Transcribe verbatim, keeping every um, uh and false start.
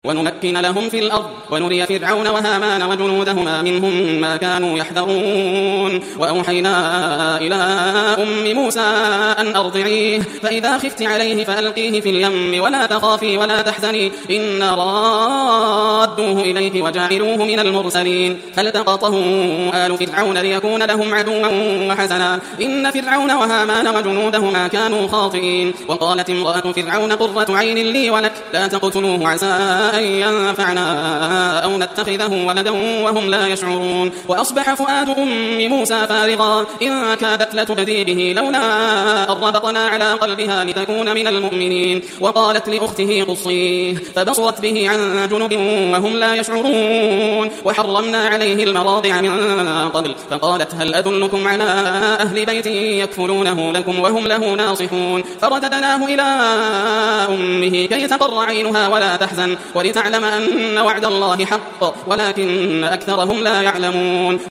ونمكن لهم في الأرض ونري فرعون وهامان وجنودهما منهم ما كانوا يحذرون وأوحينا إلى أم موسى أن أرضعيه فإذا خفت عليه فألقيه في اليم ولا تخافي ولا تحزني إنا رادوه إليك وجاعلوه من المرسلين فالتقطه آل فرعون ليكون لهم عدوا وحزنا إن فرعون وهامان وجنودهما كانوا خاطئين وقالت امرأة فرعون قرة عين لي ولك لا تقتلوه عسى أن ينفعنا أو نتخذه ولدا وهم لا يشعرون وأصبح فؤاد أم موسى فارغا إن كادت لتبدي به لولا أن ربطنا على قلبها لتكون من المؤمنين وقالت لأخته قصيه فبصرت به عن جنب وهم لا يشعرون وحرمنا عليه المراضع من قبل فقالت هل أدلكم على أهل بيت يكفلونه لكم وهم له ناصحون فرددناه إلى أمه كي تقر عينها ولا تحزن ولتعلم أن وعد الله حق ولكن أكثرهم لا يعلمون